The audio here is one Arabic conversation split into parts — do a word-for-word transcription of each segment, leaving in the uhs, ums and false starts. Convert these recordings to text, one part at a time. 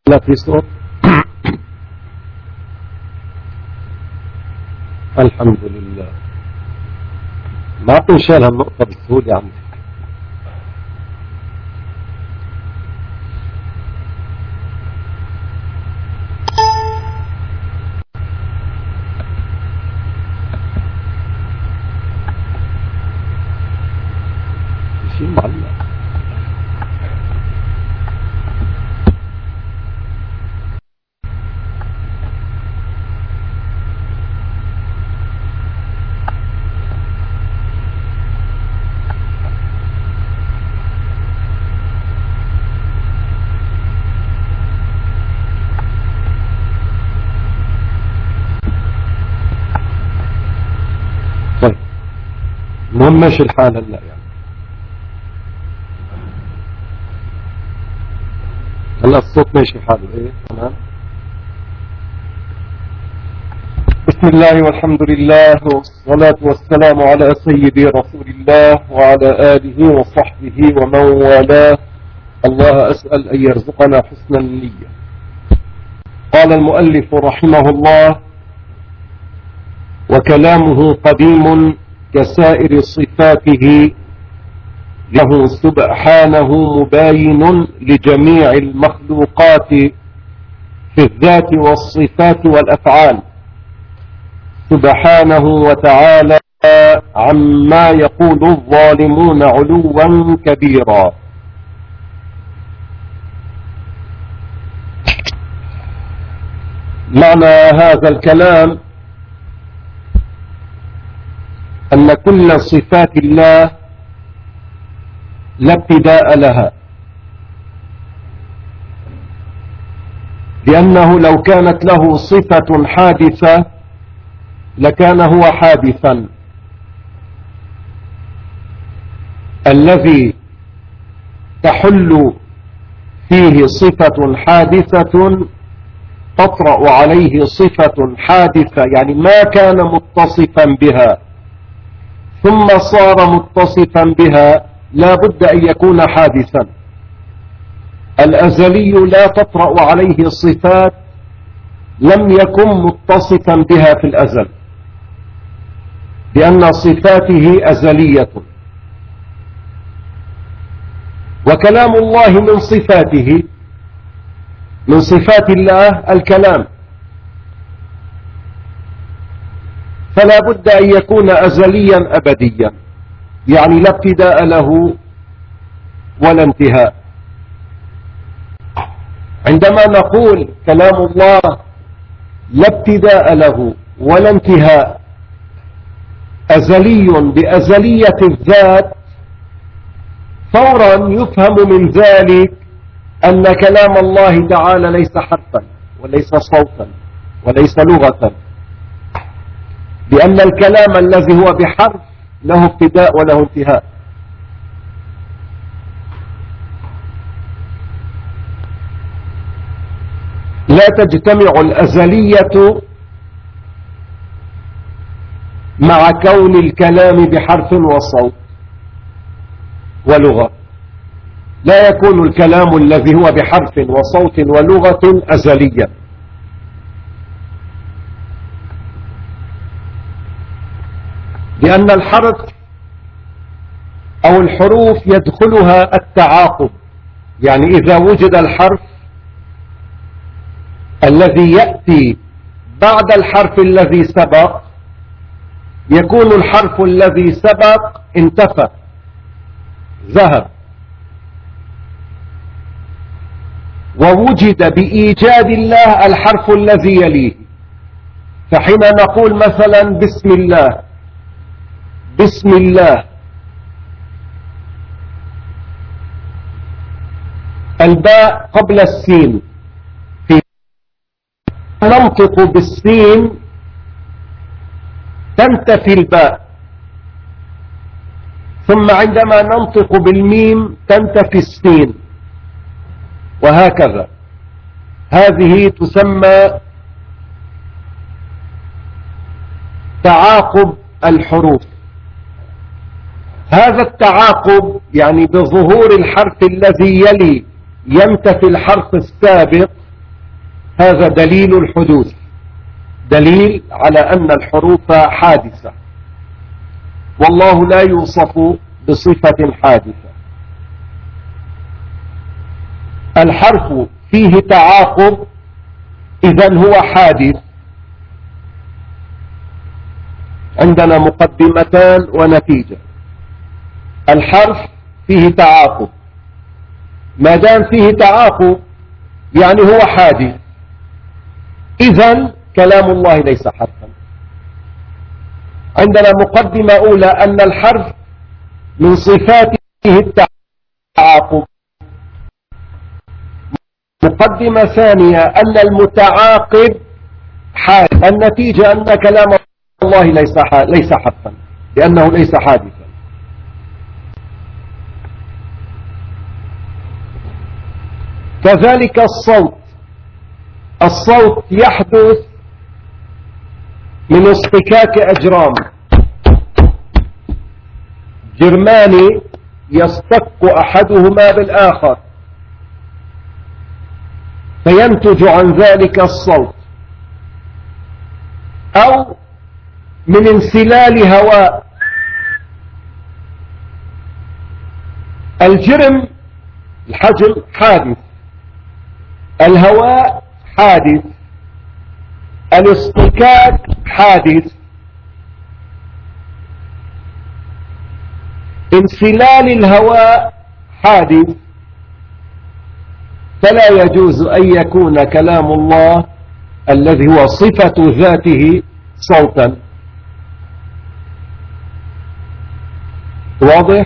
لا في صوت. الحمد لله. ما بنشيل هالنقطة بسهولة عندك. شيء معلق. المهم ماشي الحال هلا يعني. هلا الصوت ماشي حاله. ايه تمام. بسم الله والحمد لله والصلاة والسلام على سيدي رسول الله وعلى آله وصحبه ومن والاه. الله أسأل أن يرزقنا حسن النية. قال المؤلف رحمه الله: وكلامه قديم كسائر صفاته، له سبحانه مباين لجميع المخلوقات في الذات والصفات والأفعال، سبحانه وتعالى عما يقول الظالمون علوا كبيرا. معنى هذا الكلام أن كل صفات الله لا ابتداء لها، لأنه لو كانت له صفة حادثة لكان هو حادثا. الذي تحل فيه صفة حادثة تطرأ عليه صفة حادثة، يعني ما كان متصفا بها ثم صار متصفا بها لا بد أن يكون حادثا. الأزلي لا تطرأ عليه صفات لم يكن متصفا بها في الأزل، لأن صفاته أزلية. وكلام الله من صفاته، من صفات الله الكلام، فلا بد أن يكون أزليا أبديا، يعني لا ابتداء له ولا انتهاء. عندما نقول كلام الله لا ابتداء له ولا انتهاء، أزلي بأزلية الذات، فورا يفهم من ذلك أن كلام الله تعالى ليس حرفا وليس صوتا وليس لغة، لأن الكلام الذي هو بحرف له ابتداء وله انتهاء. لا تجتمع الأزلية مع كون الكلام بحرف وصوت ولغة. لا يكون الكلام الذي هو بحرف وصوت ولغة أزليا، لأن الحرف أو الحروف يدخلها التعاقب، يعني إذا وجد الحرف الذي يأتي بعد الحرف الذي سبق يكون الحرف الذي سبق انتفى ذهب، ووجد بإيجاد الله الحرف الذي يليه. فحين نقول مثلا بسم الله، بسم الله، الباء قبل السين، في ننطق بالسين تنتفي الباء، ثم عندما ننطق بالميم تنتفي السين، وهكذا. هذه تسمى تعاقب الحروف. هذا التعاقب يعني بظهور الحرف الذي يلي ينتفي الحرف السابق، هذا دليل الحدوث، دليل على أن الحروف حادثة، والله لا يوصف بصفة حادثة. الحرف فيه تعاقب، إذن هو حادث. عندنا مقدمتان ونتيجة. الحرف فيه تعاقب، ما دام فيه تعاقب يعني هو حادث، إذن كلام الله ليس حرفا. عندنا مقدمة أولى أن الحرف من صفاته التعاقب. مقدمة ثانية أن المتعاقب حادث. النتيجة أن كلام الله ليس ليس حرفا لأنه ليس حادثا. كذلك الصوت، الصوت يحدث من اصطكاك أجرام، جرمان يصطك أحدهما بالآخر فينتج عن ذلك الصوت، أو من انسلال هواء. الجرم الحجم حادث، الهواء حادث، الاصطكاك حادث، انسلال الهواء حادث. فلا يجوز أن يكون كلام الله الذي هو صفة ذاته صوتا. واضح؟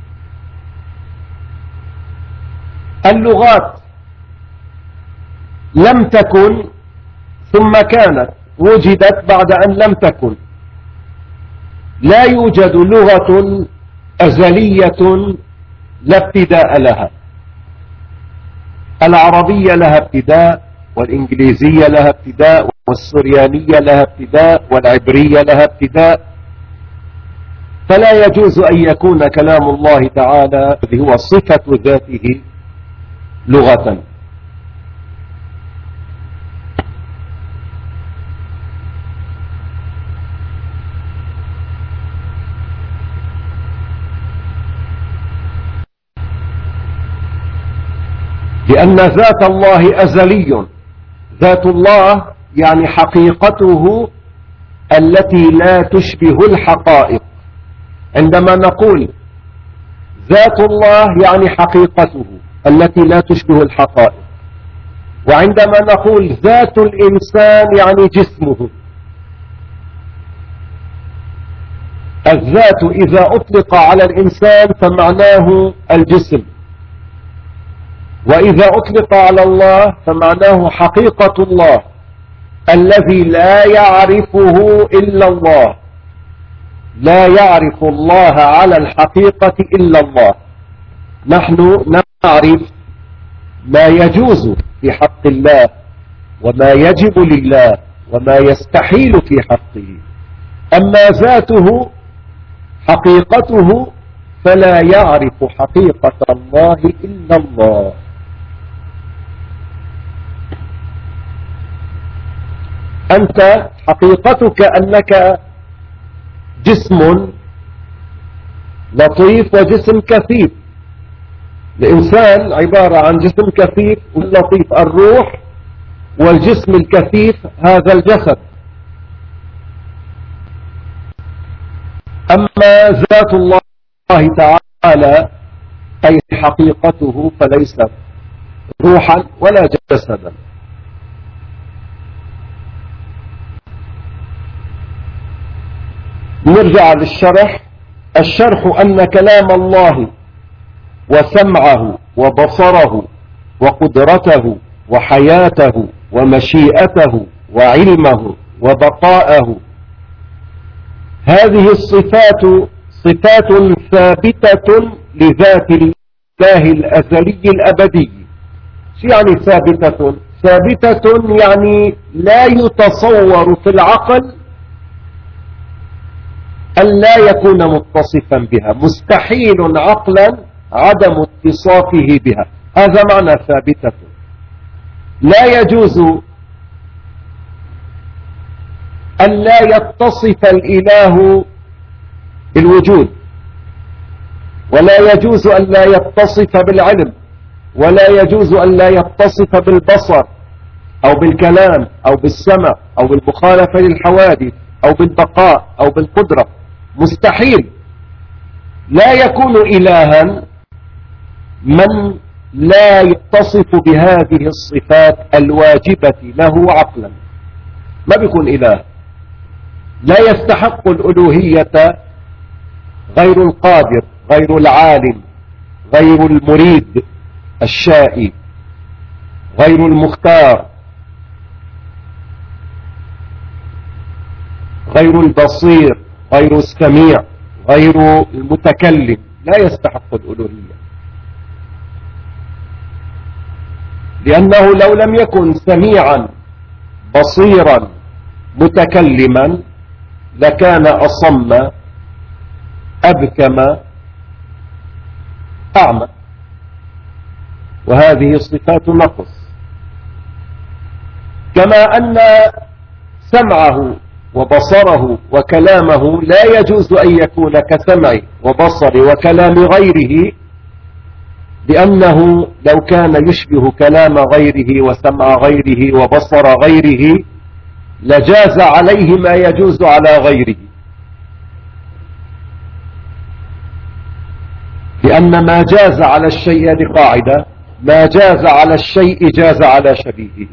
اللغات لم تكن ثم كانت، وجدت بعد أن لم تكن. لا يوجد لغة أزلية لا ابتداء لها. العربية لها ابتداء، والإنجليزية لها ابتداء، والسريانية لها ابتداء، والعبرية لها ابتداء. فلا يجوز أن يكون كلام الله تعالى الذي هو صفة ذاته لغة. لأن ذات الله أزلي. ذات الله يعني حقيقته التي لا تشبه الحقائق. عندما نقول ذات الله يعني حقيقته التي لا تشبه الحقائق، وعندما نقول ذات الإنسان يعني جسمه. الذات إذا أطلق على الإنسان فمعناه الجسم، وإذا أطلق على الله فمعناه حقيقة الله الذي لا يعرفه إلا الله. لا يعرف الله على الحقيقة إلا الله. نحن نعرف ما يجوز في حق الله وما يجب لله وما يستحيل في حقه. أما ذاته حقيقته فلا يعرف حقيقة الله إلا الله. أنت حقيقتك أنك جسم لطيف وجسم كثيف. الإنسان عبارة عن جسم كثيف واللطيف الروح، والجسم الكثيف هذا الجسد. أما ذات الله تعالى أي حقيقته فليست روحا ولا جسدا. نرجع للشرح. الشرح أن كلام الله وسمعه وبصره وقدرته وحياته ومشيئته وعلمه وبقاءه، هذه الصفات صفات ثابتة لذات الله الأزلي الأبدي. شو يعني ثابتة؟ ثابتة يعني لا يتصور في العقل أن لا يكون متصفا بها، مستحيل عقلا عدم اتصافه بها. هذا معنى ثابتة. لا يجوز أن لا يتصف الإله بالوجود، ولا يجوز أن لا يتصف بالعلم، ولا يجوز أن لا يتصف بالبصر أو بالكلام أو بالسمع أو بالمخالفة للحوادث أو بالبقاء أو بالقدرة. مستحيل. لا يكون إلها من لا يتصف بهذه الصفات الواجبة له عقلا، ما بيكون إله. لا يستحق الألوهية غير القادر، غير العالم، غير المريد الشائي، غير المختار، غير البصير، غير السميع، غير المتكلم. لا يستحق الألوهية، لأنه لو لم يكن سميعا بصيرا متكلما لكان أصم أبكم أعمى، وهذه صفات نقص. كما أن سمعه وبصره وكلامه لا يجوز أن يكون كسمع وبصر وكلام غيره، لأنه لو كان يشبه كلام غيره وسمع غيره وبصر غيره لجاز عليه ما يجوز على غيره، لأن ما جاز على الشيء، هذه قاعدة، ما جاز على الشيء جاز على شبيهه.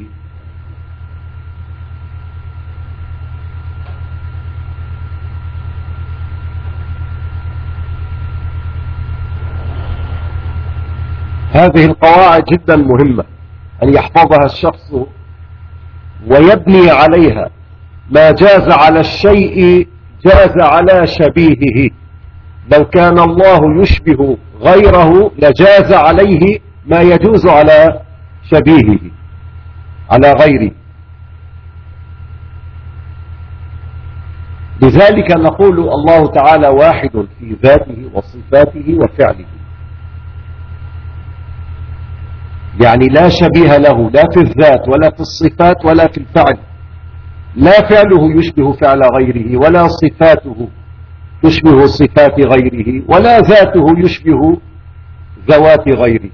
هذه القواعد جدا مهمة أن يحفظها الشخص ويبني عليها. ما جاز على الشيء جاز على شبيهه. لو كان الله يشبه غيره لجاز عليه ما يجوز على شبيهه، على غيره. لذلك نقول الله تعالى واحد في ذاته وصفاته وفعله، يعني لا شبيه له لا في الذات ولا في الصفات ولا في الفعل. لا فعله يشبه فعل غيره، ولا صفاته يشبه صفات غيره، ولا ذاته يشبه ذوات غيره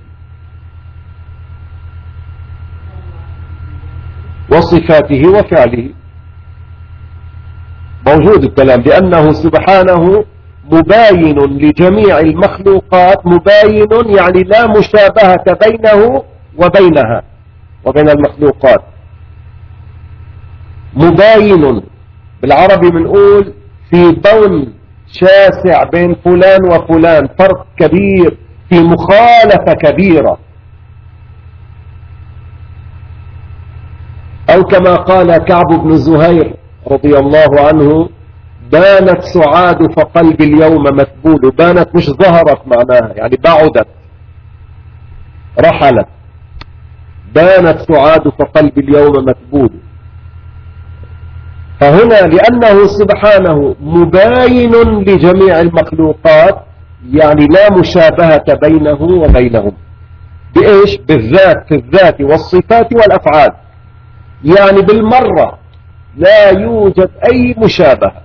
وصفاته وفعله. موجود الكلام، لأنه سبحانه مباين لجميع المخلوقات. مباين يعني لا مشابهة بينه وبينها وبين المخلوقات. مباين بالعربي بنقول في بون شاسع بين فلان وفلان، فرق كبير، في مخالفة كبيرة. أو كما قال كعب بن زهير رضي الله عنه: بانت سعاد فقلبي اليوم مثبول. بانت مش ظهرت معناها، يعني بعدت رحلت. بانت سعاد فقلبي اليوم مثبول. فهنا لأنه سبحانه مباين لجميع المخلوقات، يعني لا مشابهة بينه وبينهم. بإيش؟ بالذات، في الذات والصفات والأفعال، يعني بالمرة لا يوجد أي مشابهة.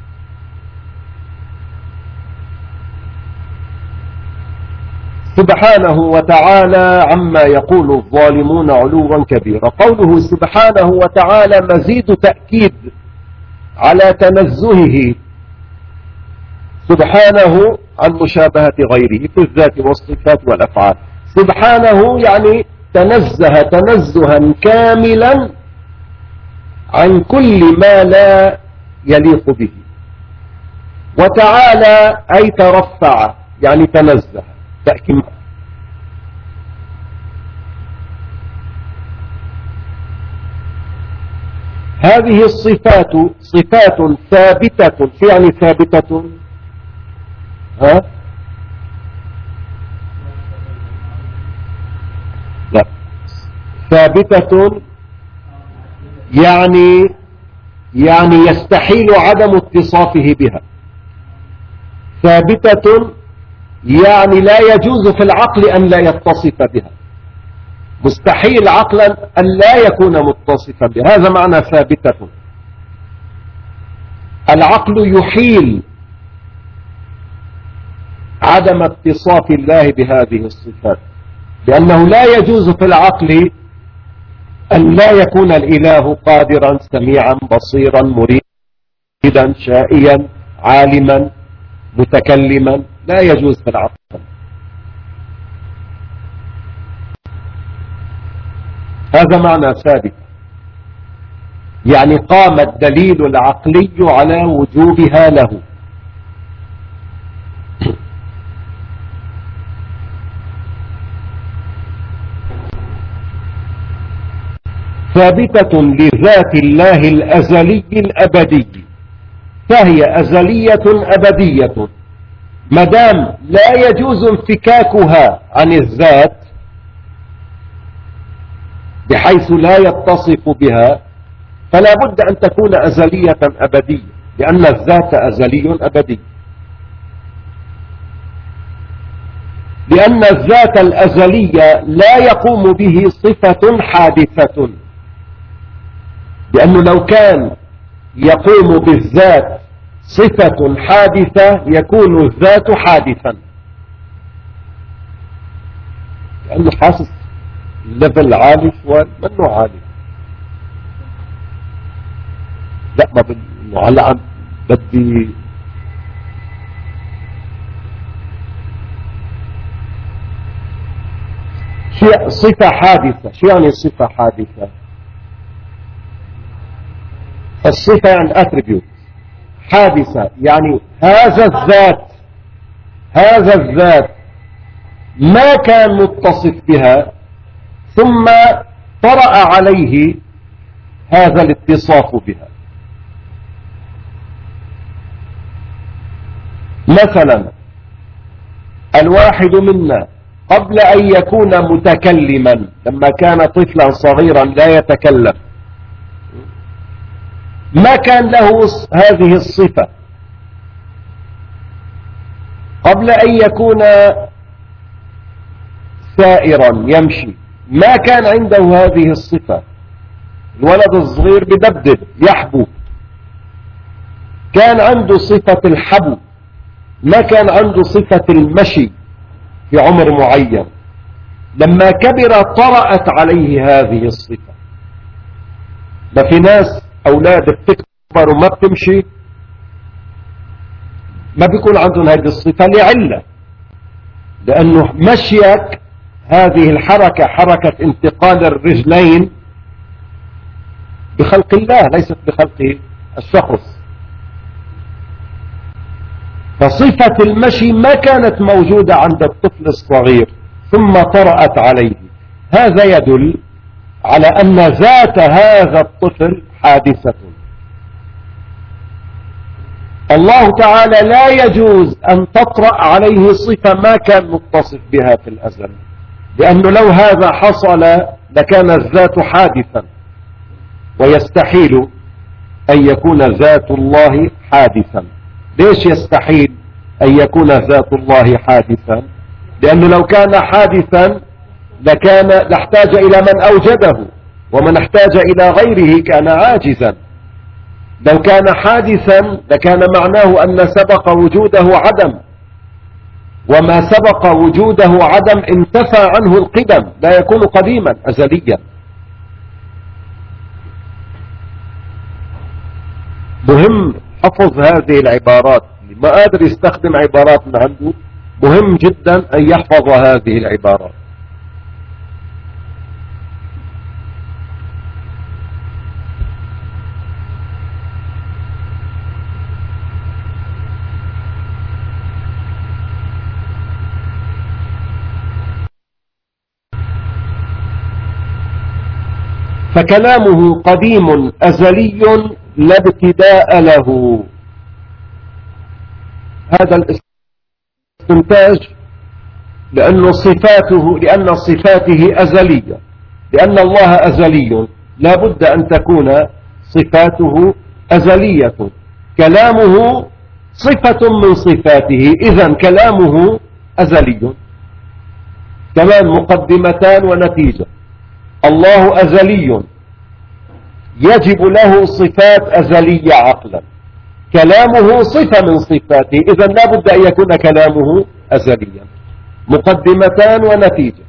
سبحانه وتعالى عما يقول الظالمون علوا كبيرا. قوله سبحانه وتعالى مزيد تأكيد على تنزهه سبحانه عن مشابهة غيره في الذات والصفات والأفعال. سبحانه يعني تنزه تنزها كاملا عن كل ما لا يليق به. وتعالى أي ترفع، يعني تنزه. تأكيد. هذه الصفات صفات ثابتة. يعني ثابتة ها؟ لا، ثابتة يعني يعني يستحيل عدم اتصافه بها. ثابتة يعني لا يجوز في العقل أن لا يتصف بها. مستحيل عقلا أن لا يكون متصفا بها. هذا معنى ثابتة. العقل يحيل عدم اتصاف الله بهذه الصفات، لأنه لا يجوز في العقل أن لا يكون الإله قادرا سميعا بصيرا مريدا شائيا عالما متكلما، لا يجوز في العقل. هذا معنى ثابت، يعني قام الدليل العقلي على وجوبها له. ثابتة لذات الله الأزلي الأبدي، فهي أزلية أبدية، مدام لا يجوز انفكاكها عن الذات بحيث لا يتصف بها، فلا بد أن تكون أزلية أبدية، لأن الذات أزلي أبدي. لأن الذات الأزلية لا يقوم به صفة حادثة، لأنه لو كان يقوم بالذات صفة حادثة يكون الذات حادثا، لأنه حاسس ليفل عالي شوي، منه عالي. لا ما بدي هلا بدي شيء صفة حادثة. شو يعني صفة حادثة؟ الصفة يعني attribute حادثة، يعني هذا الذات هذا الذات ما كان متصف بها ثم طرأ عليه هذا الاتصاف بها. مثلا الواحد منا قبل أن يكون متكلما، لما كان طفلا صغيرا لا يتكلم، ما كان له هذه الصفة. قبل أن يكون سائرا يمشي ما كان عنده هذه الصفة. الولد الصغير بدبدب يحبو، كان عنده صفة الحبو، ما كان عنده صفة المشي في عمر معين. لما كبر طرأت عليه هذه الصفة. ما في ناس أولاد بتكبر وما بتمشي، ما بيكون عندهم هذه الصفة لعلة، لأنه مشيك هذه الحركة حركة انتقال الرجلين بخلق الله ليست بخلق الشخص. فصفة المشي ما كانت موجودة عند الطفل الصغير ثم طرأت عليه. هذا يدل على أن ذات هذا الطفل حادثة. الله تعالى لا يجوز أن تطرأ عليه صفة ما كان متصف بها في الأزل، لأنه لو هذا حصل لكان الذات حادثا، ويستحيل أن يكون ذات الله حادثا. ليش يستحيل أن يكون ذات الله حادثا؟ لأنه لو كان حادثا لكان لاحتاج إلى من أوجده، ومن احتاج إلى غيره كان عاجزا. لو كان حادثا لكان معناه أن سبق وجوده عدم، وما سبق وجوده عدم انتفى عنه القدم، لا يكون قديما أزليا. مهم حفظ هذه العبارات، ما قادر يستخدم عبارات من عنده مهم جدا أن يحفظ هذه العبارات. فكلامه قديم أزلي لا ابتداء له. هذا الاستنتاج لأن صفاته لأن صفاته أزلية، لأن الله أزلي لا بد أن تكون صفاته أزلية. كلامه صفة من صفاته، إذن كلامه أزلي. كمان مقدمتان ونتيجة. الله أزلي يجب له صفات أزلية عقلا، كلامه صفة من صفاته، إذا لا بد أن يكون كلامه أزليا. مقدمتان ونتيجة.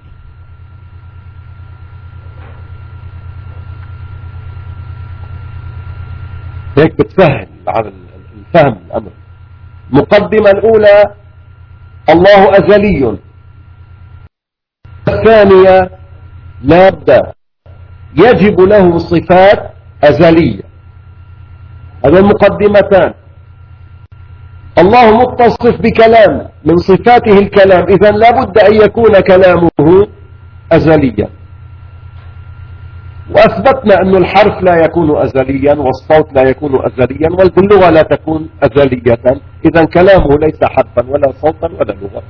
هيك بتسهل على الفهم الأمر. مقدمة الأولى الله أزلي. الثانية لا بد يجب له صفات أزلية. هذا المقدمتان. الله متصف بكلام من صفاته الكلام، إذن لا بد أن يكون كلامه أزليا. وأثبتنا أن الحرف لا يكون أزليا، والصوت لا يكون أزليا، واللغة لا تكون أزلية. إذن كلامه ليس حرفا ولا صوتا ولا لغة.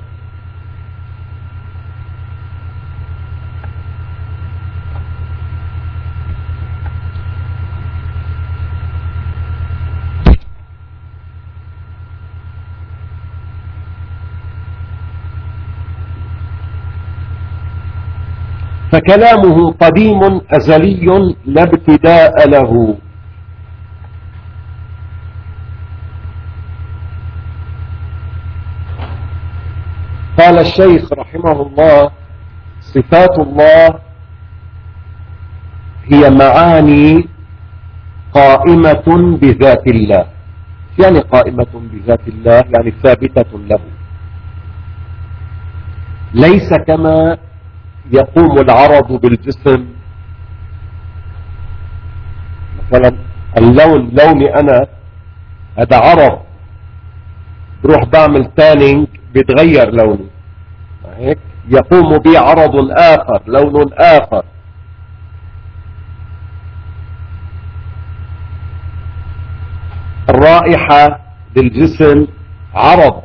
فكلامه قديم أزلي لا ابتداء له. قال الشيخ رحمه الله: صفات الله هي معاني قائمة بذات الله. يعني قائمة بذات الله يعني ثابتة له، ليس كما يقوم العرض بالجسم. مثلا اللون، لوني أنا هذا عرض، بروح بعمل تانينج بيتغير لوني، هيك يقوم بي عرض آخر، لون آخر. الرائحة للجسم عرض،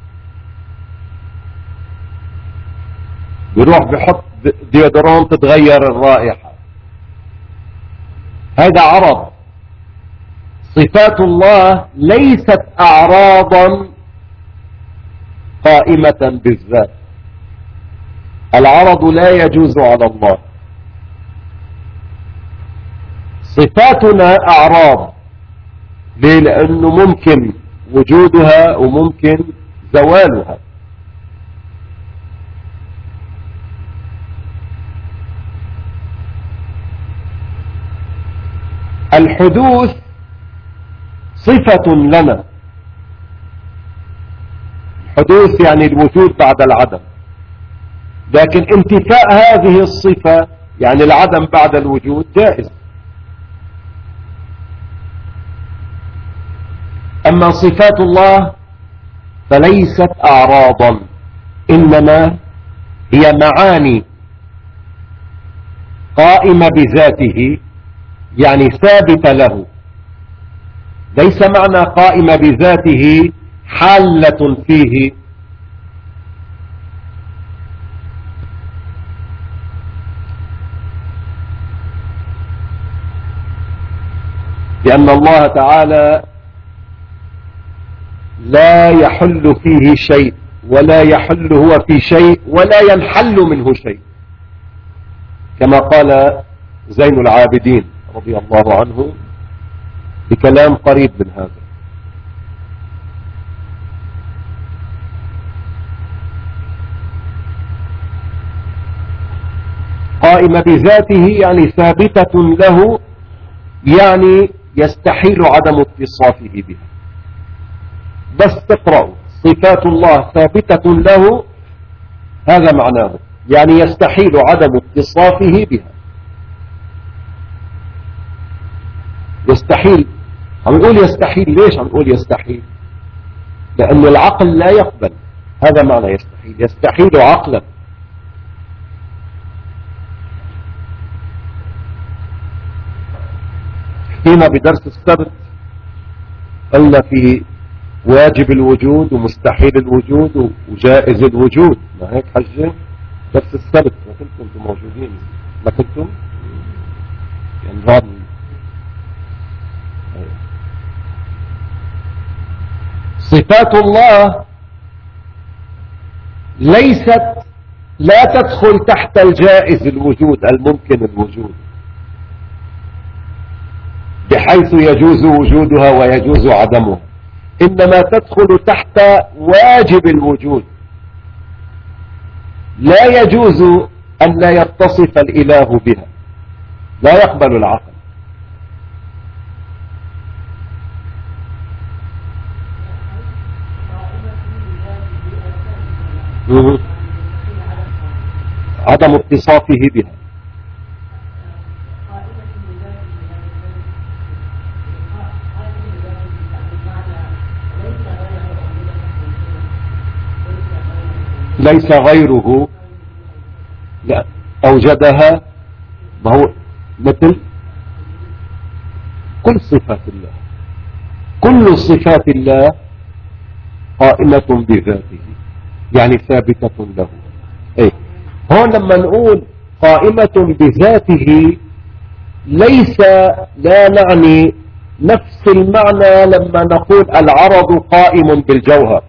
بيروح بحط ديودرون تتغير الرائحة، هذا عرض. صفات الله ليست أعراضا قائمة بالذات. العرض لا يجوز على الله. صفاتنا أعراض. ليه؟ لأنه ممكن وجودها وممكن زوالها. الحدوث صفة لنا. الحدوث يعني الوجود بعد العدم، لكن انتفاء هذه الصفة يعني العدم بعد الوجود جائز. أما صفات الله فليست أعراضا، إنما هي معاني قائمة بذاته، يعني ثابتة له. ليس معنى قائمة بذاته حالة فيه. لأن الله تعالى لا يحل فيه شيء، ولا يحل هو في شيء، ولا ينحل منه شيء، كما قال زين العابدين رضي الله عنه بكلام قريب من هذا. قائمة بذاته يعني ثابتة له، يعني يستحيل عدم اتصافه بها. بس تقرأوا صفات الله ثابتة له، هذا معناه، يعني يستحيل عدم اتصافه بها. يستحيل. عم نقول يستحيل، ليش عم نقول يستحيل؟ لأن العقل لا يقبل. هذا معنى يستحيل، يستحيل عقلا. حكينا بدرس السبت، قلنا في واجب الوجود ومستحيل الوجود وجائز الوجود، ما هيك حجة؟ درس السبت ما كنتم انتم موجودين؟ ما كنتم؟ يعني بعض صفات الله ليست، لا تدخل تحت الجائز الوجود الممكن الوجود، بحيث يجوز وجودها ويجوز عدمها. إنما تدخل تحت واجب الوجود. لا يجوز أن لا يتصف الإله بها، لا يقبل العقل. عدم اتصافه بها. ليس غيره، لا أوجدها. ما هو مثل كل صفات الله، كل صفات الله قائمة بذاته، يعني ثابتة له. ايه هون لما نقول قائمة بذاته ليس لا نعني نفس المعنى لما نقول العرض قائم بالجوهر.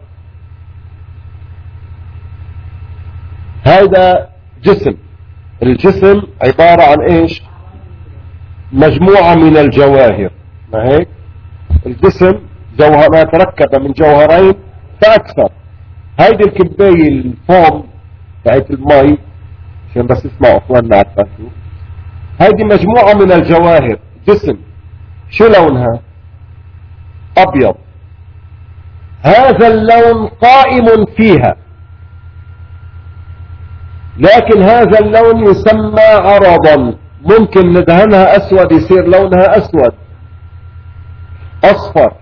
هذا جسم، الجسم عبارة عن ايش؟ مجموعة من الجواهر، ما هيك؟ الجسم جوهر ما تركب من جوهرين فأكثر. هيدي الكباية الفوم تاعت المي، عشان بس اسمعوا اخواننا على الفاتو، هيدي مجموعة من الجواهر، جسم. شو لونها؟ ابيض. هذا اللون قائم فيها، لكن هذا اللون يسمى عرضا. ممكن ندهنها اسود يصير لونها اسود، اصفر.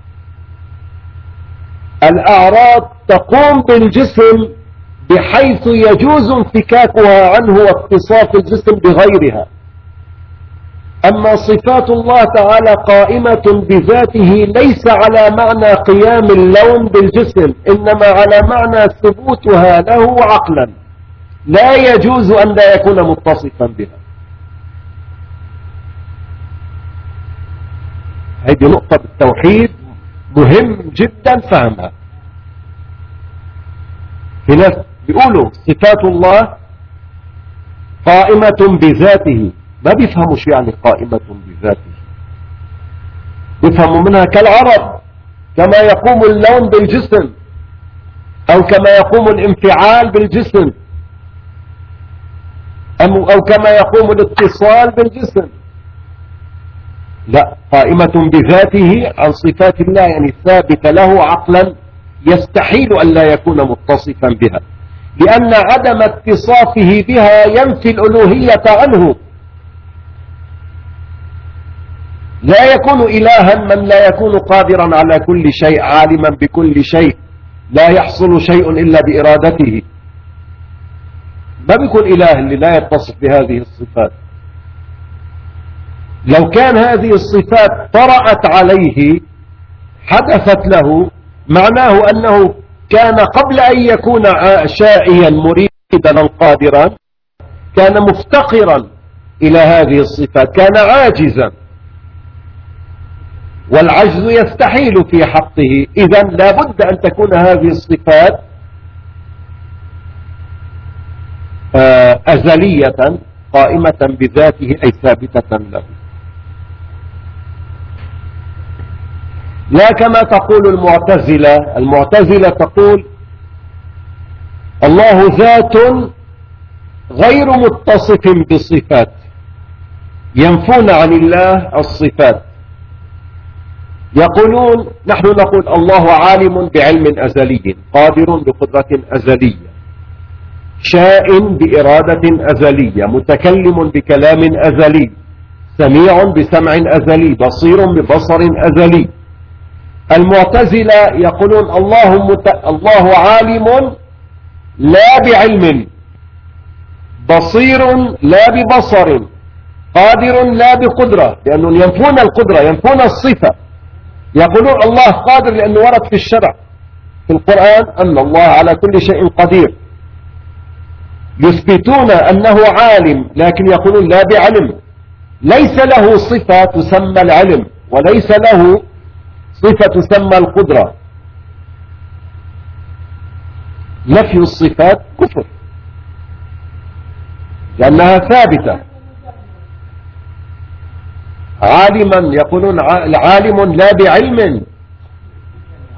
الاعراض تقوم بالجسم بحيث يجوز انفكاكها عنه واتصاف الجسم بغيرها. اما صفات الله تعالى قائمة بذاته ليس على معنى قيام اللون بالجسم، انما على معنى ثبوتها له عقلا. لا يجوز ان لا يكون متصفا بها. هذه نقطة بالتوحيد مهم جدا فهمها. في ناس بيقولوا صفات الله قائمة بذاته، ما بيفهموا شو يعني قائمة بذاته. بيفهموا منها كالعرض، كما يقوم اللون بالجسم، او كما يقوم الانفعال بالجسم، او كما يقوم الاتصال بالجسم. لا، قائمة بذاته عن صفات الله يعني ثابت له عقلا، يستحيل أن لا يكون متصفا بها، لأن عدم اتصافه بها ينفي الألوهية عنه. لا يكون إلها من لا يكون قادرا على كل شيء، عالما بكل شيء، لا يحصل شيء إلا بإرادته. ما بيكون إله اللي لا يتصف بهذه الصفات. لو كان هذه الصفات طرأت عليه حدثت له، معناه أنه كان قبل أن يكون شائيا مريدا قادرا كان مفتقرا إلى هذه الصفات، كان عاجزا، والعجز يستحيل في حقه. إذا لا بد أن تكون هذه الصفات أزلية قائمة بذاته أي ثابتة له، لا كما تقول المعتزلة. المعتزلة تقول الله ذات غير متصف بصفات، ينفون عن الله الصفات. يقولون نحن نقول الله عالم بعلم أزلي، قادر بقدرة أزلية، شاء بإرادة أزلية، متكلم بكلام أزلي، سميع بسمع أزلي، بصير ببصر أزلي. المعتزلة يقولون الله, مت... الله عالم لا بعلم، بصير لا ببصر، قادر لا بقدرة، لأنهم ينفون القدرة، ينفون الصفة. يقولون الله قادر لأنه ورد في الشرع في القرآن أن الله على كل شيء قدير. يثبتون أنه عالم لكن يقولون لا بعلم، ليس له صفة تسمى العلم، وليس له صفة تسمى القدرة. نفي الصفات كفر لأنها ثابتة. عالما يقولون عالم لا بعلم،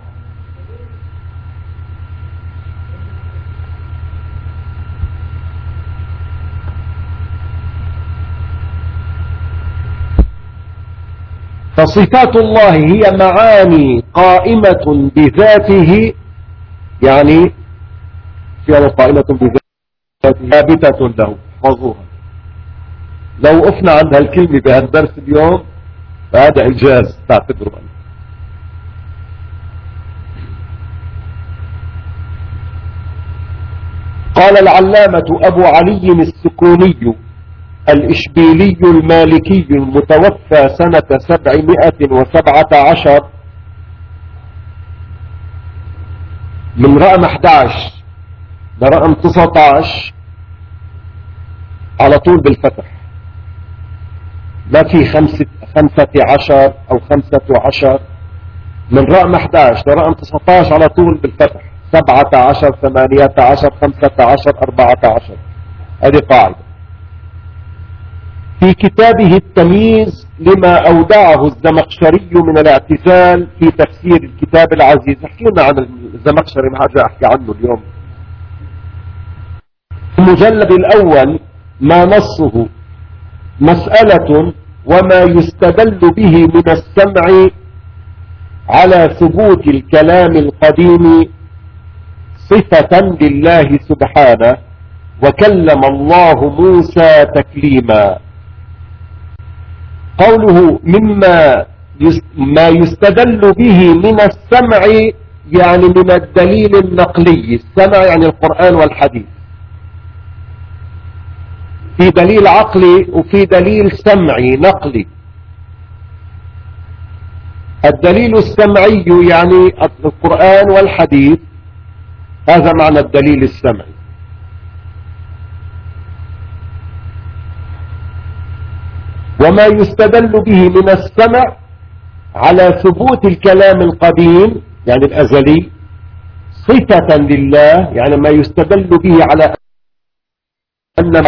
فصفات الله هي معاني قائمة بذاته، يعني هي قائمة بذاته ثابتة له، احفظوها. لو وقفنا عند هالكلمة بهالدرس اليوم فهذا إنجاز تعتبره أنت. قال العلامة أبو علي السكوني الإشبيلي المالكي المتوفى سنة سبعمائة وسبعة عشر من رقم أحد عشر لرقم تسعة عشر على طول بالفتح، ما في خمسة, خمسة عشر أو خمسة عشر، من رقم أحد عشر لرقم تسعة عشر على طول بالفتح، سبعة عشر ثمانية عشر خمسة عشر أربعة عشر. هذه قاعدة. في كتابه التمييز لما أودعه الزمخشري من الاعتزال في تفسير الكتاب العزيز. حكينا عن الزمخشري، ما حاجة أحكي عنه اليوم. في المجلد الأول ما نصه مسألة وما يستدل به من السمع على ثبوت الكلام القديم صفة لله سبحانه، وكلم الله موسى تكليما. قوله مما ما يستدل به من السمع يعني من الدليل النقلي. السمع يعني القرآن والحديث، في دليل عقلي وفي دليل سمعي نقلي. الدليل السمعي يعني القرآن والحديث، هذا معنى الدليل السمعي. وما يستدل به من السمع على ثبوت الكلام القديم يعني الأزلي صفة لله، يعني ما يستدل به على أن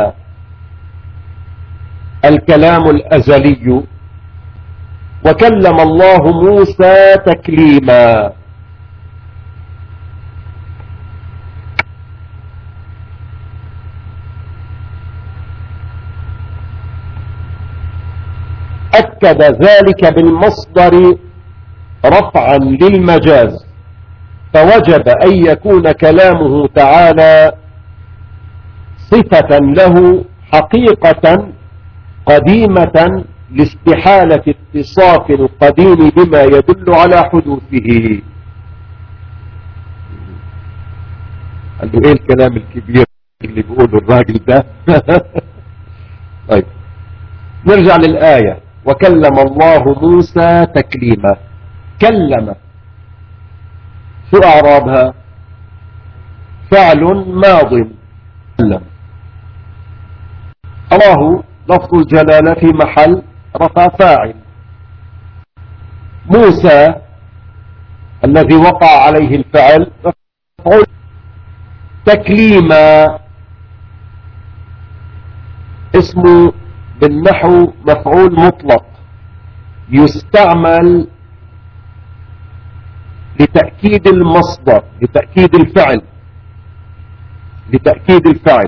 الكلام الأزلي. وكلم الله موسى تكليما. أكد ذلك بالمصدر رفعا للمجاز، فوجب أن يكون كلامه تعالى صفة له حقيقة قديمة لاستحالة اتصاف القديم بما يدل على حدوثه. قال له ايه الكلام الكبير اللي بيقوله الراجل ده؟ طيب نرجع للآية. وكلم الله موسى تكليما. كلم شو أعرابها؟ فعل ماض. كلم. الله لفظ الجلالة في محل رفع فاعل. موسى الذي وقع عليه الفعل مفعول. تكليما اسمه بالنحو مفعول مطلق يستعمل لتأكيد المصدر، لتأكيد الفعل، لتأكيد الفعل.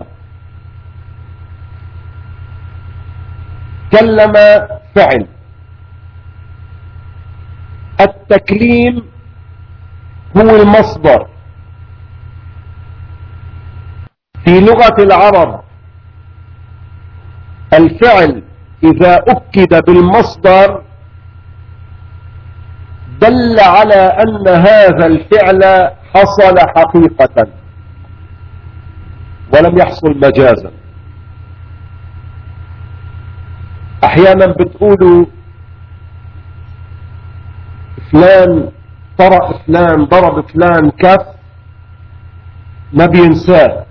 كلم فعل. التكليم هو المصدر. في لغة العرب الفعل إذا أكد بالمصدر دل على أن هذا الفعل حصل حقيقة ولم يحصل مجازا. أحيانا بتقولوا فلان طرق فلان ضرب فلان كف ما بينساه.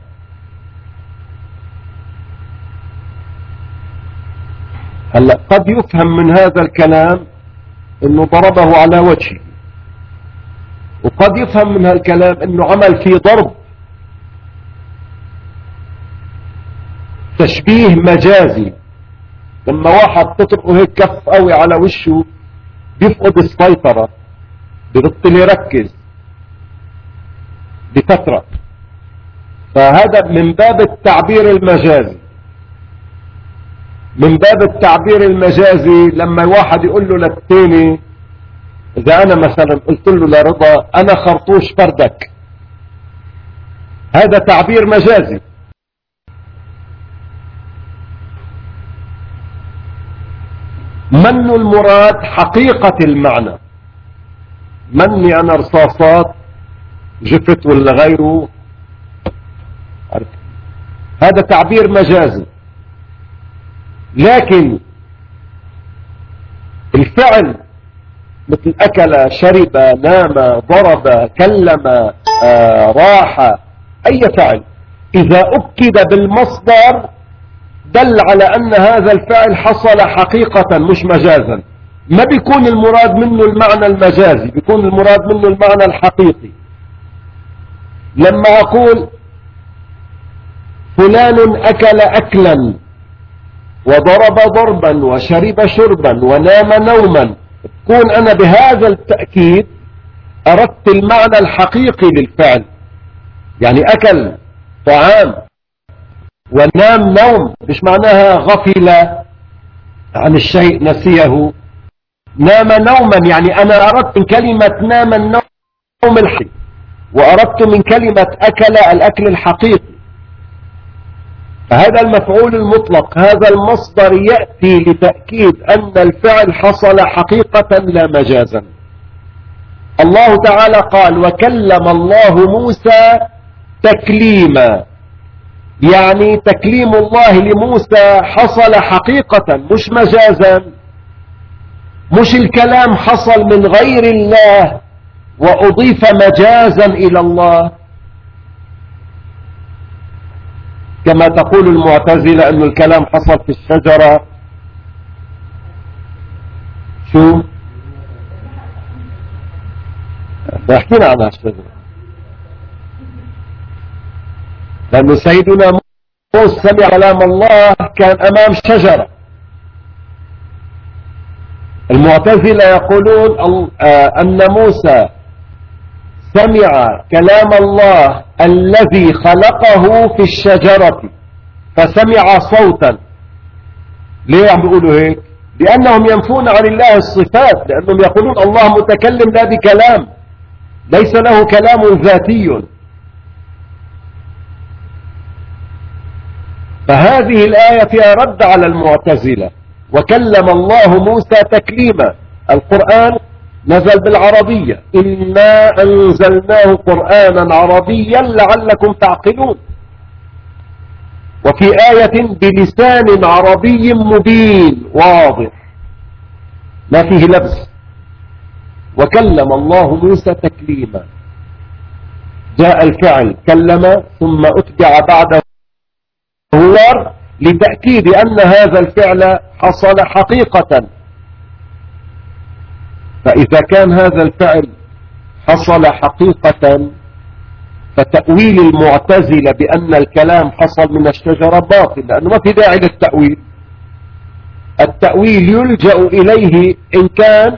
هلا قد يفهم من هذا الكلام انه ضربه على وجهه، وقد يفهم من هذا الكلام انه عمل فيه ضرب تشبيه مجازي. لما واحد تطرقه هيك كف قوي على وشه بيفقد السيطرة، ببطل يركز بفترة. فهذا من باب التعبير المجازي. من باب التعبير المجازي لما واحد يقول له للتاني، اذا انا مثلا قلت له لرضا انا خرطوش فردك، هذا تعبير مجازي. من المراد حقيقة المعنى، مني انا رصاصات جفت ولا غيره، هذا تعبير مجازي. لكن الفعل مثل أكل، شرب، نام، ضرب، كلم، آه، راح، أي فعل إذا أكد بالمصدر دل على أن هذا الفعل حصل حقيقة مش مجازا. ما بيكون المراد منه المعنى المجازي، بيكون المراد منه المعنى الحقيقي. لما أقول فلان أكل أكلا وضرب ضربا وشرب شربا ونام نوما، تكون أنا بهذا التأكيد أردت المعنى الحقيقي للفعل. يعني أكل طعام ونام نوم، مش معناها غفل عن الشيء نسيه. نام نوما يعني أنا أردت من كلمة نام النوم الحقيقي، وأردت من كلمة أكل الأكل الحقيقي. فهذا المفعول المطلق، هذا المصدر يأتي لتأكيد أن الفعل حصل حقيقة لا مجازا. الله تعالى قال وكلم الله موسى تكليما، يعني تكليم الله لموسى حصل حقيقة مش مجازا، مش الكلام حصل من غير الله وأضيف مجازا إلى الله كما تقول المعتزلة أن الكلام حصل في الشجرة. شو بحكينا عنها الشجرة، لأن سيدنا موسى سمع كلام الله كان أمام شجرة. المعتزلة يقولون أن موسى سمع كلام الله الذي خلقه في الشجرة فسمع صوتا. ليه عم بيقولوا هيك؟ لأنهم ينفون عن الله الصفات، لأنهم يقولون الله متكلم لا بكلام، ليس له كلام ذاتي. فهذه الآية فيها رد على المعتزلة. وكلم الله موسى تكليما، القرآن نزل بالعربية، إنا أنزلناه قرآنا عربيا لعلكم تعقلون. وفي آية بلسان عربي مبين واضح ما فيه لبس. وكلم الله موسى تكليما، جاء الفعل كلم ثم أتبع بعده هو لتأكيد أن هذا الفعل حصل حقيقة. فإذا كان هذا الفعل حصل حقيقة فتأويل المعتزلة بأن الكلام حصل من الشجرة باطل، لأنه ما في داعي للتأويل. التأويل يلجأ إليه إن كان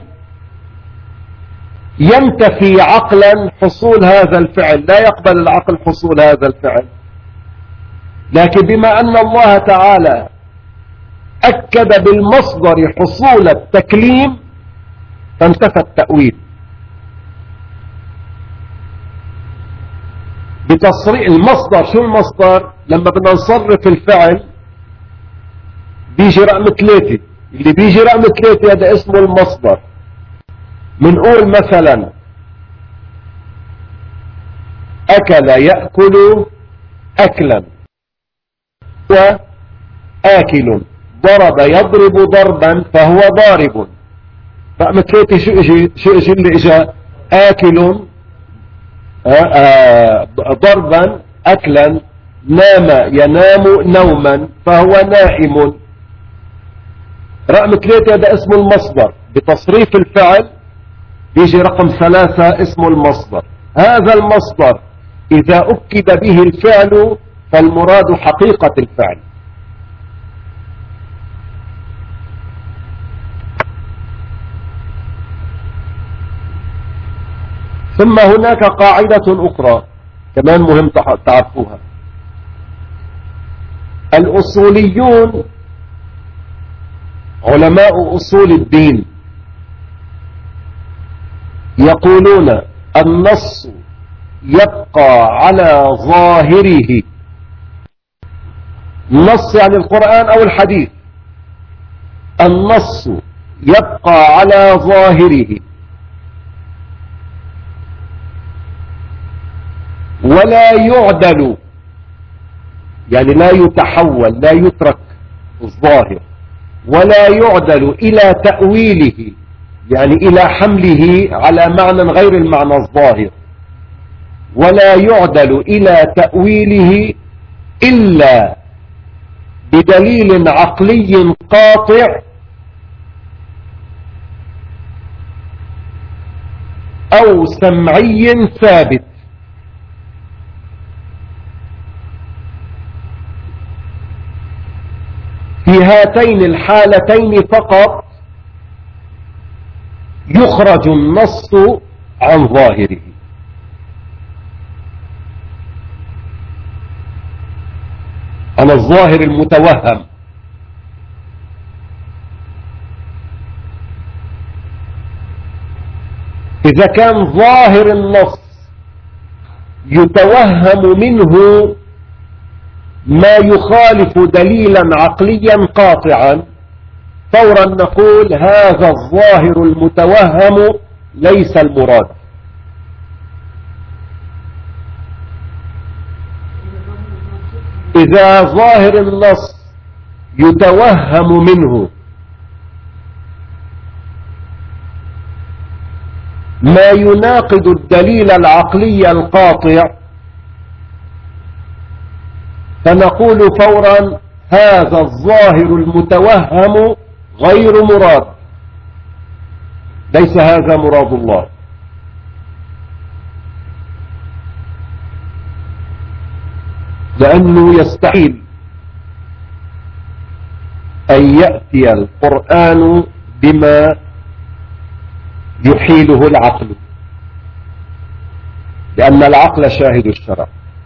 ينتفي عقلا حصول هذا الفعل، لا يقبل العقل حصول هذا الفعل. لكن بما أن الله تعالى أكد بالمصدر حصول التكليم فانتفى التأويل. بتصريح المصدر، شو المصدر؟ لما بدنا نصرف الفعل بيجي رقم ثلاثة، اللي بيجي رقم ثلاثة هذا اسمه المصدر. منقول مثلا أكل يأكل أكلا وآكل، ضرب يضرب ضربا فهو ضارب. رقم ثلاثة شو اجي؟ شو اجي اللي اجا؟ آكل آآ آآ ضربا أكلا، نام ينام نوما فهو نائم. رقم ثلاثة هذا اسمه المصدر. بتصريف الفعل بيجي رقم ثلاثة اسمه المصدر. هذا المصدر إذا أكد به الفعل فالمراد حقيقة الفعل. ثم هناك قاعدة أخرى كمان مهم تعرفوها. الأصوليون علماء أصول الدين يقولون النص يبقى على ظاهره، النص يعني القرآن أو الحديث، النص يبقى على ظاهره ولا يعدل، يعني لا يتحول، لا يترك الظاهر، ولا يعدل إلى تأويله، يعني إلى حمله على معنى غير المعنى الظاهر، ولا يعدل إلى تأويله إلا بدليل عقلي قاطع أو سمعي ثابت. في هاتين الحالتين فقط يخرج النص عن ظاهره. عن الظاهر المتوهم. إذا كان ظاهر النص يتوهم منه ما يخالف دليلا عقليا قاطعا، فورا نقول هذا الظاهر المتوهم ليس المراد. إذا ظاهر النص يتوهم منه ما يناقض الدليل العقلي القاطع، فنقول فورا هذا الظاهر المتوهم غير مراد، ليس هذا مراد الله. لأنه يستحيل أن يأتي القرآن بما يحيله العقل، لأن العقل شاهد الشرع.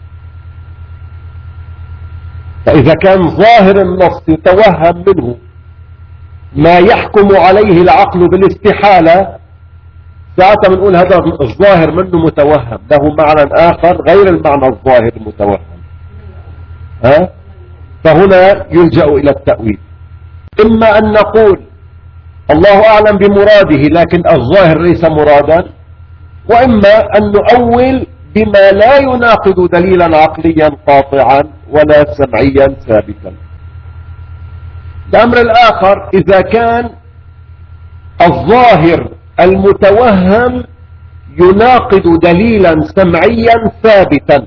فإذا كان ظاهر النص يتوهم منه ما يحكم عليه العقل بالاستحالة، ساعتها بنقول هذا الظاهر منه متوهم، له معنى آخر غير المعنى الظاهر المتوهم. ها؟ فهنا يلجأ إلى التأويل. إما أن نقول الله أعلم بمراده لكن الظاهر ليس مرادا، وإما أن نؤول بما لا يناقض دليلا عقليا قاطعا ولا سمعيا ثابتا. الأمر الآخر إذا كان الظاهر المتوهم يناقض دليلا سمعيا ثابتا.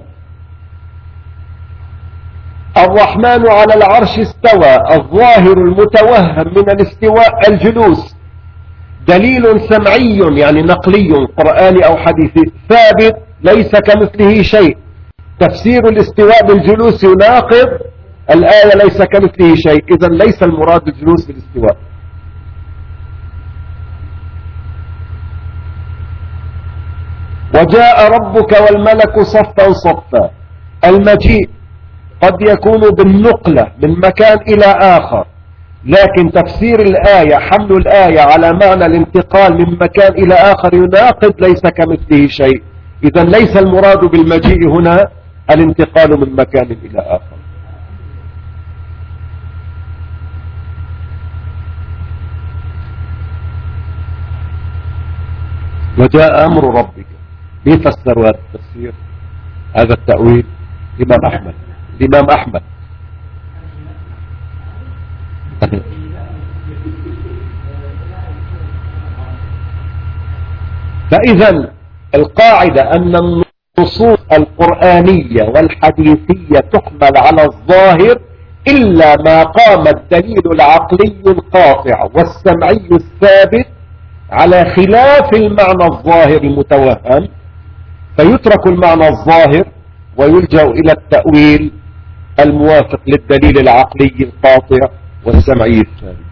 الرحمن على العرش استوى، الظاهر المتوهم من الاستواء الجلوس، دليل سمعي يعني نقلي قرآني أو حديثي ثابت ليس كمثله شيء. تفسير الاستواء بالجلوس يناقض الآية ليس كمثله شيء، إذن ليس المراد الجلوس بالاستواء. وجاء ربك والملك صفا صفا، المجيء قد يكون بالنقلة من مكان إلى آخر، لكن تفسير الآية حمل الآية على معنى الانتقال من مكان إلى آخر يناقض ليس كمثله شيء، إذن ليس المراد بالمجيء هنا الانتقال من مكان إلى آخر. وجاء أمر ربك، مين فسر هذا التفسير هذا التأويل؟ الإمام أحمد. الإمام أحمد فإذا القاعدة أن النصوص القرآنية والحديثية تحمل على الظاهر إلا ما قام الدليل العقلي القاطع والسمعي الثابت على خلاف المعنى الظاهر المتوهم، فيترك المعنى الظاهر ويلجأ إلى التأويل الموافق للدليل العقلي القاطع والسمعي الثابت.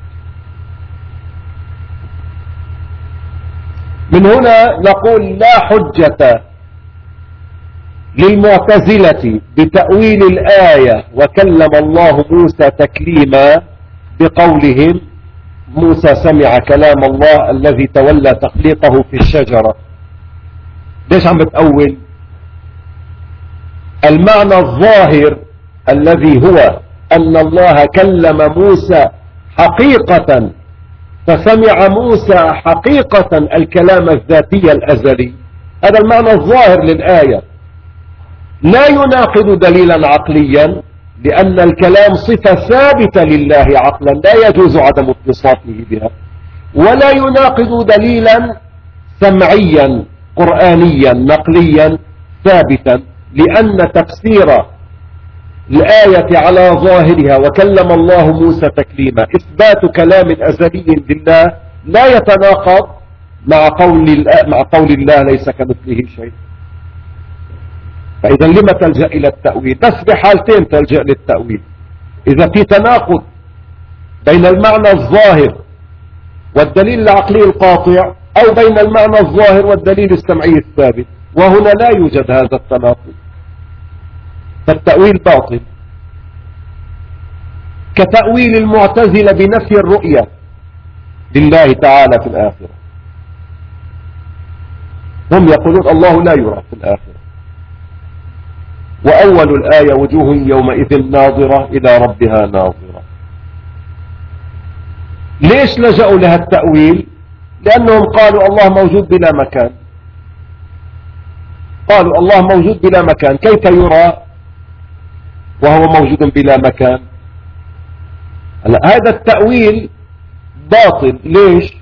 من هنا نقول لا حجة للمعتزلة بتأويل الآية وكلم الله موسى تكليما بقولهم موسى سمع كلام الله الذي تولى تخليقه في الشجرة. ليش عم بتأول؟ المعنى الظاهر الذي هو أن الله كلم موسى حقيقة، فسمع موسى حقيقة الكلام الذاتي الأزلي، هذا المعنى الظاهر للآية، لا يناقض دليلا عقليا، لأن الكلام صفة ثابتة لله عقلا لا يجوز عدم اتصافه بها، ولا يناقض دليلا سمعيا قرآنيا نقليا ثابتا، لأن تفسير الآية على ظاهرها وكلم الله موسى تكليما إثبات كلام أزلي لله لا يتناقض مع قول مع قول الله ليس كمثله شيء. فإذا لما تلجأ إلى التأويل؟ بس بحالتين تلجأ للتأويل: إذا في تناقض بين المعنى الظاهر والدليل العقلي القاطع، أو بين المعنى الظاهر والدليل السمعي الثابت، وهنا لا يوجد هذا التناقض، فالتأويل باطل، كتأويل المعتزلة بنفي الرؤية لله تعالى في الآخرة. هم يقولون الله لا يرى في الآخرة، وأول الآية وجوه يومئذ ناظرة إلى ربها ناظرة. ليش لجأوا لها التأويل؟ لأنهم قالوا الله موجود بلا مكان، قالوا الله موجود بلا مكان، كيف يرى وهو موجود بلا مكان؟ هذا التأويل باطل. ليش؟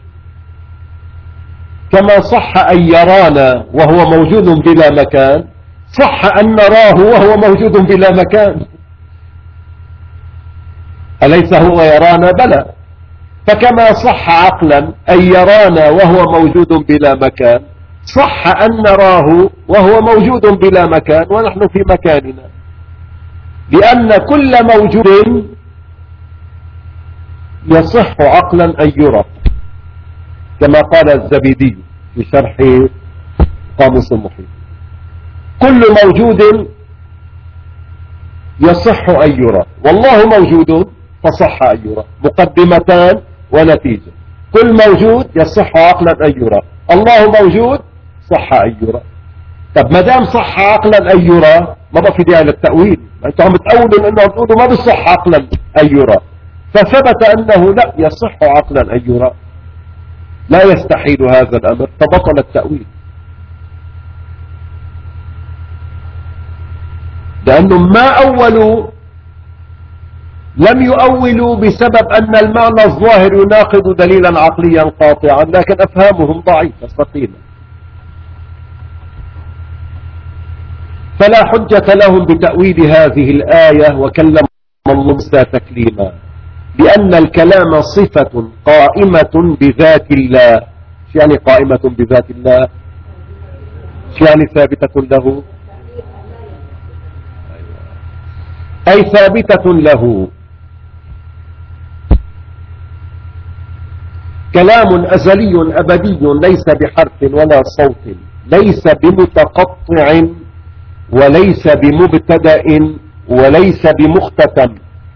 كما صح أن يرانا وهو موجود بلا مكان، صح أن نراه وهو موجود بلا مكان. أليس هو يرانا؟ بلى. فكما صح عقلا أن يرانا وهو موجود بلا مكان، صح أن نراه وهو موجود بلا مكان ونحن في مكاننا، لأن كل موجود يصح عقلا أن يرى، كما قال الزبيدي في شرح قاموس المحيط: كل موجود يصح أن يرى، والله موجود فصح أن يرى، مقدمتان ونتيجة. كل موجود يصح عقلا أن يرى، الله موجود صح أن يرى. طب ما دام صح عقلا أن يرى ما بقى في داعي للتأويل، انتم عم تقولوا انه تقولوا ما بصح عقلا أن يرى، فثبت أنه لا يصح عقلا أن يرى، لا يستحيل هذا الأمر، فبطل التأويل، لأنهم ما أولوا، لم يؤولوا بسبب أن المعنى الظاهر يناقض دليلا عقليا قاطعا، لكن أفهامهم ضعيفة ثقيلة، فلا حجة لهم بتأويل هذه الآية وكلم موسى تكليما، لأن الكلام صفة قائمة بذات الله. شو يعني قائمة بذات الله؟ شو يعني ثابتة له؟ أي ثابتة له، كلام أزلي أبدي ليس بحرف ولا صوت، ليس بمتقطع وليس بمبتدأ وليس بمختتم.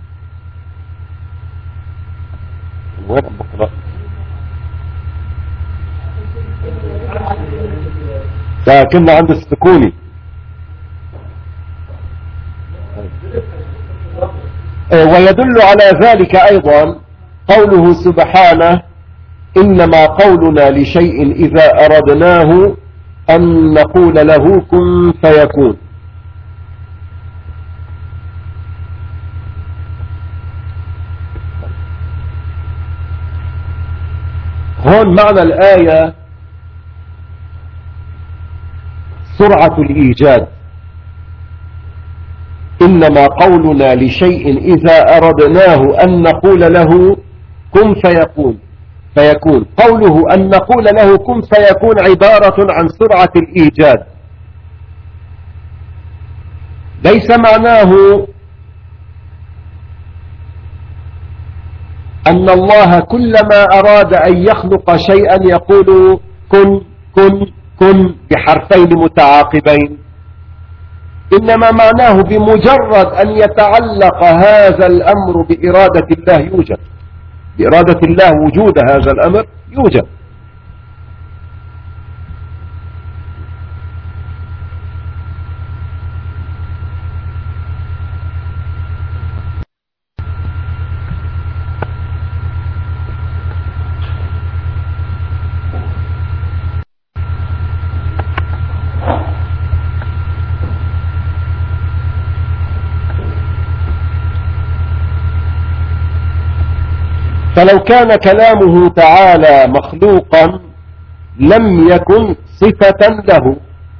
كنا عند السكوني. ويدل على ذلك أيضا قوله سبحانه: إنما قولنا لشيء إذا أردناه أن نقول له كن فيكون. هون معنى الآية سرعة الإيجاد. إنما قولنا لشيء إذا أردناه أن نقول له كن فيكون. فيكون قوله أن نقول له كن فيكون عبارة عن سرعة الإيجاد، ليس معناه أن الله كلما أراد أن يخلق شيئا يقول كن كن كن بحرفين متعاقبين، إنما معناه بمجرد أن يتعلق هذا الأمر بإرادة الله يوجد. بإرادة الله وجود هذا الأمر يوجد. فلو كان كلامه تعالى مخلوقا لم يكن صفة له،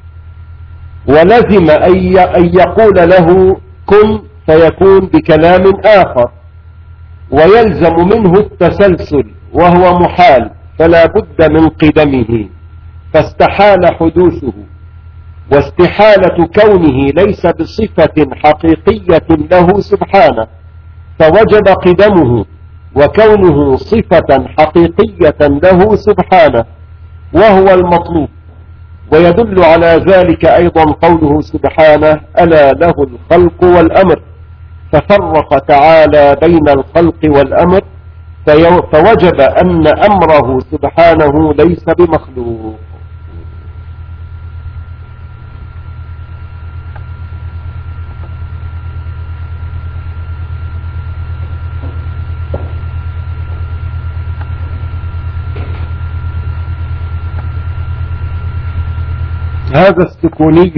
ولزم أن يقول له كن فيكون بكلام آخر، ويلزم منه التسلسل وهو محال، فلا بد من قدمه، فاستحال حدوثه، واستحالة كونه ليس بصفة حقيقية له سبحانه، فوجب قدمه وكونه صفة حقيقية له سبحانه، وهو المطلوب. ويدل على ذلك أيضا قوله سبحانه ألا له الخلق والأمر، ففرق تعالى بين الخلق والأمر، فوجب أن أمره سبحانه ليس بمخلوق. هذا السكوني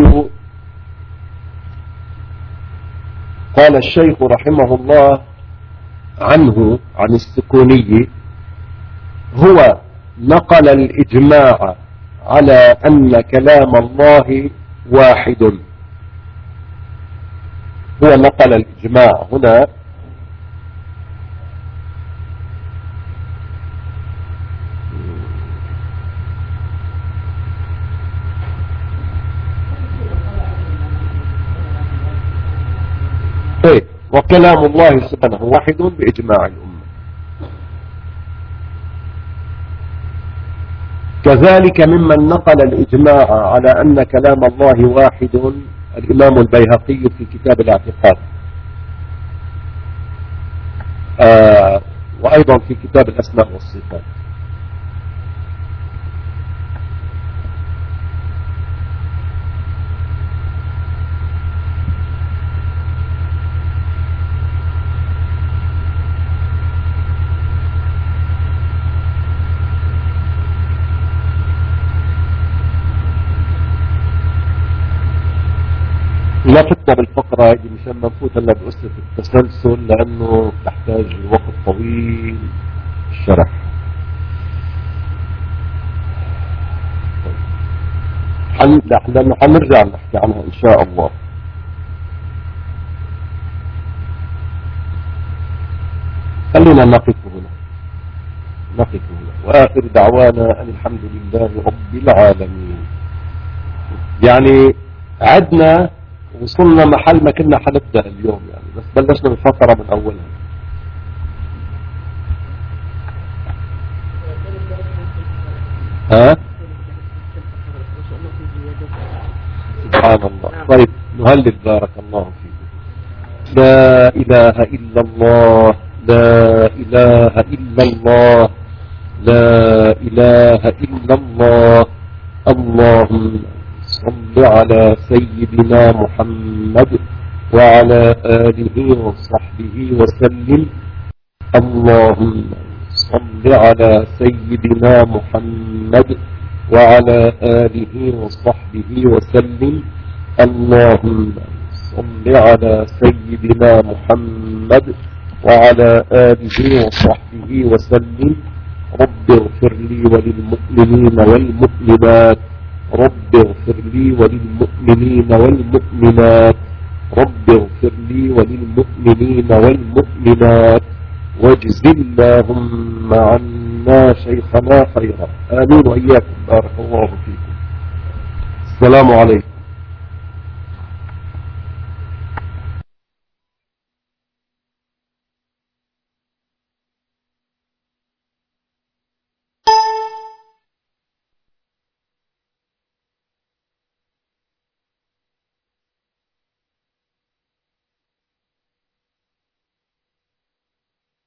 قال الشيخ رحمه الله عنه عن السكوني هو نقل الإجماع على أن كلام الله واحد. هو نقل الإجماع هنا طيب. وكلام الله سبحانه واحد بإجماع الأمة. كذلك ممن نقل الإجماع على أن كلام الله واحد الإمام البيهقي في كتاب الاعتقاد، آه وأيضا في كتاب الأسماء والصفات. لا فتنا بالفقرة هذه مشان ما نفوت الا بقصة التسلسل، لانه تحتاج وقت طويل الشرح. حن... لانه حنرجع نحكي عنها ان شاء الله. خلينا نقف هنا نقف هنا واخر دعوانا ان الحمد لله رب العالمين. يعني عدنا وصلنا محل ما كنا حنبدأ اليوم يعني، بس بلشنا الفقرة من أولها. ها؟ سبحان الله. طيب نهلل بارك الله فيكم. لا إله إلا الله، لا إله إلا الله، لا إله إلا الله. اللهم صل على سيدنا محمد وعلى آله وصحبه وسلم. اللهم صل على سيدنا محمد وعلى آله وصحبه وسلم. اللهم صل على سيدنا محمد وعلى آله وصحبه وسلم. رب اغفر لي وللمؤمنين والمؤمنات، رب اغفر لي وللمؤمنين والمؤمنات، رب اغفر لي وللمؤمنين والمؤمنات، واجز اللهم عنا شيخنا خيرا. آمين وإياكم. بارك الله فيكم. السلام عليكم.